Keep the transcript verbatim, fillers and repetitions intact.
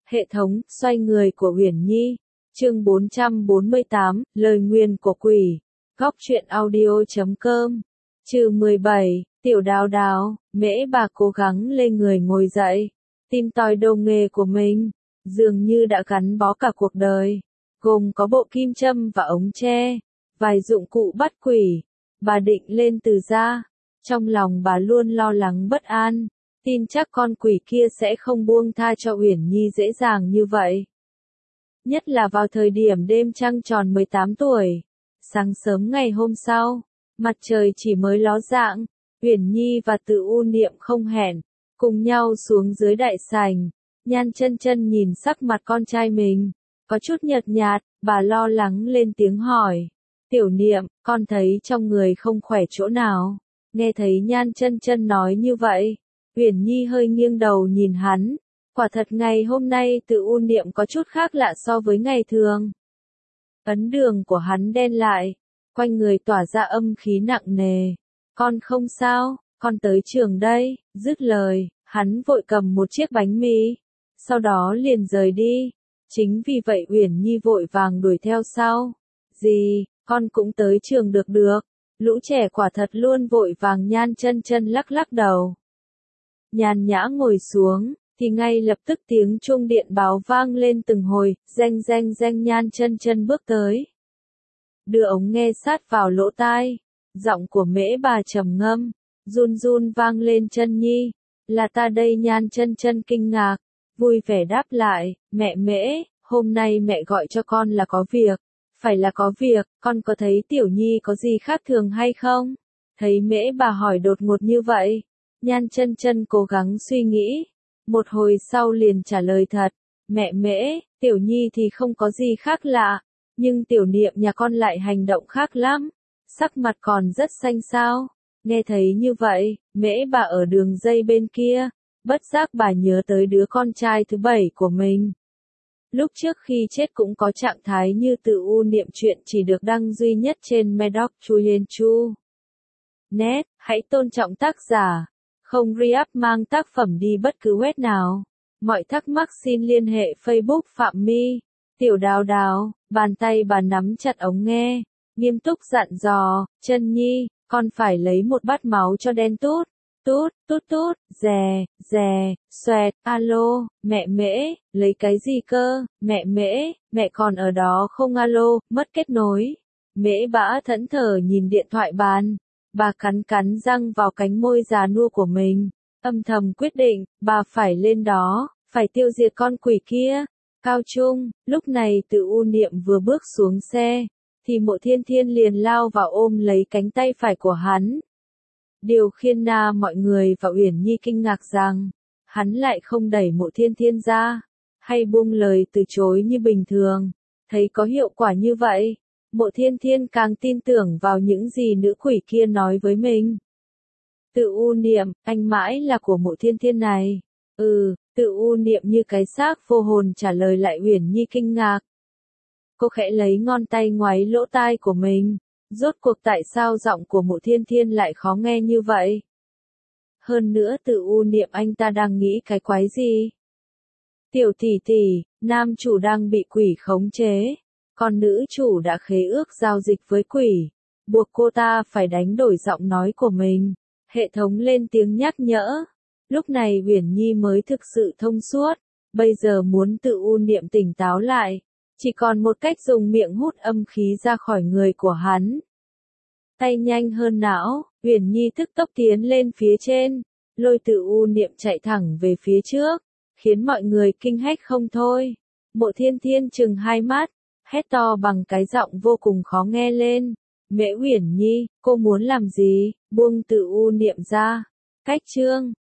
Hệ thống, xoay người của Uyển Nhi. Chương bốn trăm bốn mươi tám, lời nguyền của quỷ. Góc truyện audio chấm com. Chương mười bảy, Tiểu Đào Đào. Mễ Bà cố gắng lê người ngồi dậy, tìm tòi đồ nghề của mình, dường như đã gắn bó cả cuộc đời, gồm có bộ kim châm và ống tre, vài dụng cụ bắt quỷ. Bà định lên từ gia, trong lòng bà luôn lo lắng bất an, tin chắc con quỷ kia sẽ không buông tha cho Uyển Nhi dễ dàng như vậy. Nhất là vào thời điểm đêm trăng tròn mười tám tuổi. Sáng sớm ngày hôm sau, mặt trời chỉ mới ló dạng, Uyển Nhi và Tự U Niệm không hẹn, cùng nhau xuống dưới đại sảnh. Nhan Chân Chân nhìn sắc mặt con trai mình, có chút nhợt nhạt, bà lo lắng lên tiếng hỏi. Tiểu Niệm, con thấy trong người không khỏe chỗ nào? Nghe thấy Nhan Chân Chân nói như vậy, Uyển Nhi hơi nghiêng đầu nhìn hắn. Quả thật ngày hôm nay Tự U Niệm có chút khác lạ so với ngày thường. Ấn đường của hắn đen lại, quanh người tỏa ra âm khí nặng nề. Con không sao, con tới trường đây. Dứt lời, hắn vội cầm một chiếc bánh mì, sau đó liền rời đi. Chính vì vậy Uyển Nhi vội vàng đuổi theo sau. Gì, con cũng tới trường được được. Lũ trẻ quả thật luôn vội vàng. Nhan Chân Chân lắc lắc đầu. Nhàn nhã ngồi xuống, thì ngay lập tức tiếng chuông điện báo vang lên từng hồi, reng reng reng. Nhan Chân Chân bước tới, đưa ống nghe sát vào lỗ tai, giọng của Mễ Bà trầm ngâm, run run vang lên. Chân Nhi, là ta đây. Nhan Chân Chân kinh ngạc, vui vẻ đáp lại, mẹ Mễ, hôm nay mẹ gọi cho con là có việc. Phải là có việc, con có thấy Tiểu Nhi có gì khác thường hay không? Thấy Mễ Bà hỏi đột ngột như vậy, Nhan Chân Chân cố gắng suy nghĩ, một hồi sau liền trả lời thật, mẹ Mễ, Tiểu Nhi thì không có gì khác lạ, nhưng Tiểu Niệm nhà con lại hành động khác lắm, sắc mặt còn rất xanh xao. Nghe thấy như vậy, Mễ Bà ở đường dây bên kia, bất giác bà nhớ tới đứa con trai thứ bảy của mình. Lúc trước khi chết cũng có trạng thái như Tự U Niệm. Chuyện chỉ được đăng duy nhất trên Medoc Chuyen Chu. Net, hãy tôn trọng tác giả. Không re-up mang tác phẩm đi bất cứ web nào. Mọi thắc mắc xin liên hệ Facebook Phạm My. Tiểu Đào Đào, bàn tay bà nắm chặt ống nghe, nghiêm túc dặn dò, Chân Nhi, con phải lấy một bát máu cho đen tút. Tút, tút tút, dè, dè, xoẹt, alo, mẹ Mễ, lấy cái gì cơ, mẹ Mễ, mẹ còn ở đó không? Alo, mất kết nối. Mễ Bã thẫn thờ nhìn điện thoại bàn, bà cắn cắn răng vào cánh môi già nua của mình, âm thầm quyết định, bà phải lên đó, phải tiêu diệt con quỷ kia. Cao trung, lúc này Tự U Niệm vừa bước xuống xe, thì Mộ Thiên Thiên liền lao vào ôm lấy cánh tay phải của hắn. Điều khiến na mọi người và Uyển Nhi kinh ngạc rằng, hắn lại không đẩy Mộ Thiên Thiên ra, hay buông lời từ chối như bình thường. Thấy có hiệu quả như vậy, Mộ Thiên Thiên càng tin tưởng vào những gì nữ quỷ kia nói với mình. Tự U Niệm, anh mãi là của Mộ Thiên Thiên này. Ừ, Tự U Niệm như cái xác vô hồn trả lời lại. Uyển Nhi kinh ngạc. Cô khẽ lấy ngón tay ngoáy lỗ tai của mình. Rốt cuộc tại sao giọng của Mộ Thiên Thiên lại khó nghe như vậy? Hơn nữa Tự U Niệm anh ta đang nghĩ cái quái gì? Tiểu tỷ tỷ, nam chủ đang bị quỷ khống chế, còn nữ chủ đã khế ước giao dịch với quỷ, buộc cô ta phải đánh đổi giọng nói của mình. Hệ thống lên tiếng nhắc nhở. Lúc này Uyển Nhi mới thực sự thông suốt, bây giờ muốn Tự U Niệm tỉnh táo lại, chỉ còn một cách dùng miệng hút âm khí ra khỏi người của hắn. Tay nhanh hơn não, Uyển Nhi tức tốc tiến lên phía trên, lôi Tự U Niệm chạy thẳng về phía trước, khiến mọi người kinh hách không thôi. Mộ Thiên Thiên trừng hai mắt, hét to bằng cái giọng vô cùng khó nghe lên, Mễ Uyển Nhi, cô muốn làm gì? Buông Tự U Niệm ra. Cách chương